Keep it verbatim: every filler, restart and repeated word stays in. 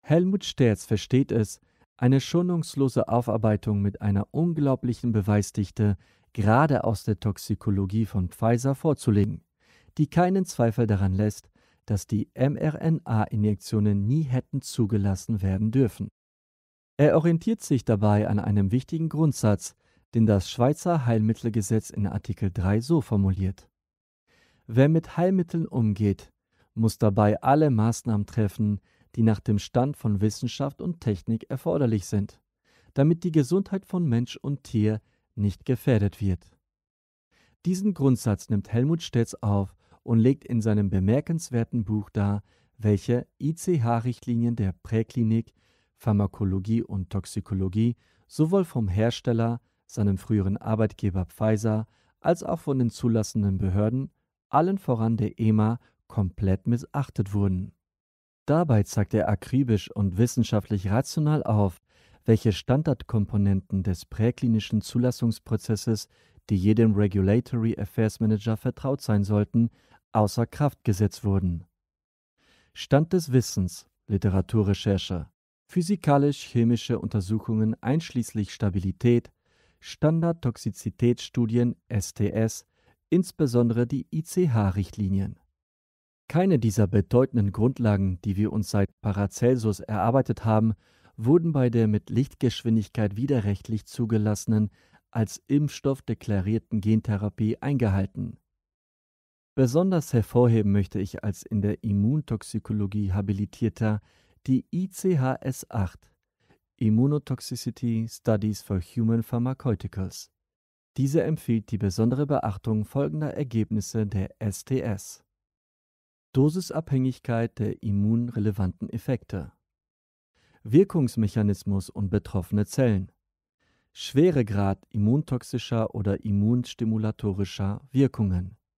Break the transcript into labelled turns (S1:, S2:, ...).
S1: Helmut Sterz versteht es, eine schonungslose Aufarbeitung mit einer unglaublichen Beweisdichte gerade aus der Toxikologie von Pfizer vorzulegen, die keinen Zweifel daran lässt, dass die mRNA-Injektionen nie hätten zugelassen werden dürfen. Er orientiert sich dabei an einem wichtigen Grundsatz, den das Schweizer Heilmittelgesetz in Artikel drei so formuliert: Wer mit Heilmitteln umgeht, muss dabei alle Maßnahmen treffen, die nach dem Stand von Wissenschaft und Technik erforderlich sind, damit die Gesundheit von Mensch und Tier nicht gefährdet wird. Diesen Grundsatz nimmt Helmut Sterz auf und legt in seinem bemerkenswerten Buch dar, welche I C H-Richtlinien der Präklinik, Pharmakologie und Toxikologie sowohl vom Hersteller, seinem früheren Arbeitgeber Pfizer, als auch von den zulassenden Behörden, allen voran der E M A, komplett missachtet wurden. Dabei zeigt er akribisch und wissenschaftlich rational auf, welche Standardkomponenten des präklinischen Zulassungsprozesses, die jedem Regulatory Affairs Manager vertraut sein sollten, außer Kraft gesetzt wurden. Stand des Wissens, Literaturrecherche, physikalisch-chemische Untersuchungen einschließlich Stabilität, Standardtoxizitätsstudien S T S, insbesondere die I C H-Richtlinien. Keine dieser bedeutenden Grundlagen, die wir uns seit Paracelsus erarbeitet haben, wurden bei der mit Lichtgeschwindigkeit widerrechtlich zugelassenen, als Impfstoff deklarierten Gentherapie eingehalten. Besonders hervorheben möchte ich als in der Immuntoxikologie habilitierter die I C H S acht, Immunotoxicity Studies for Human Pharmaceuticals. Diese empfiehlt die besondere Beachtung folgender Ergebnisse der S T S: Dosisabhängigkeit der immunrelevanten Effekte, Wirkungsmechanismus und betroffene Zellen, Schweregrad immuntoxischer oder immunstimulatorischer Wirkungen,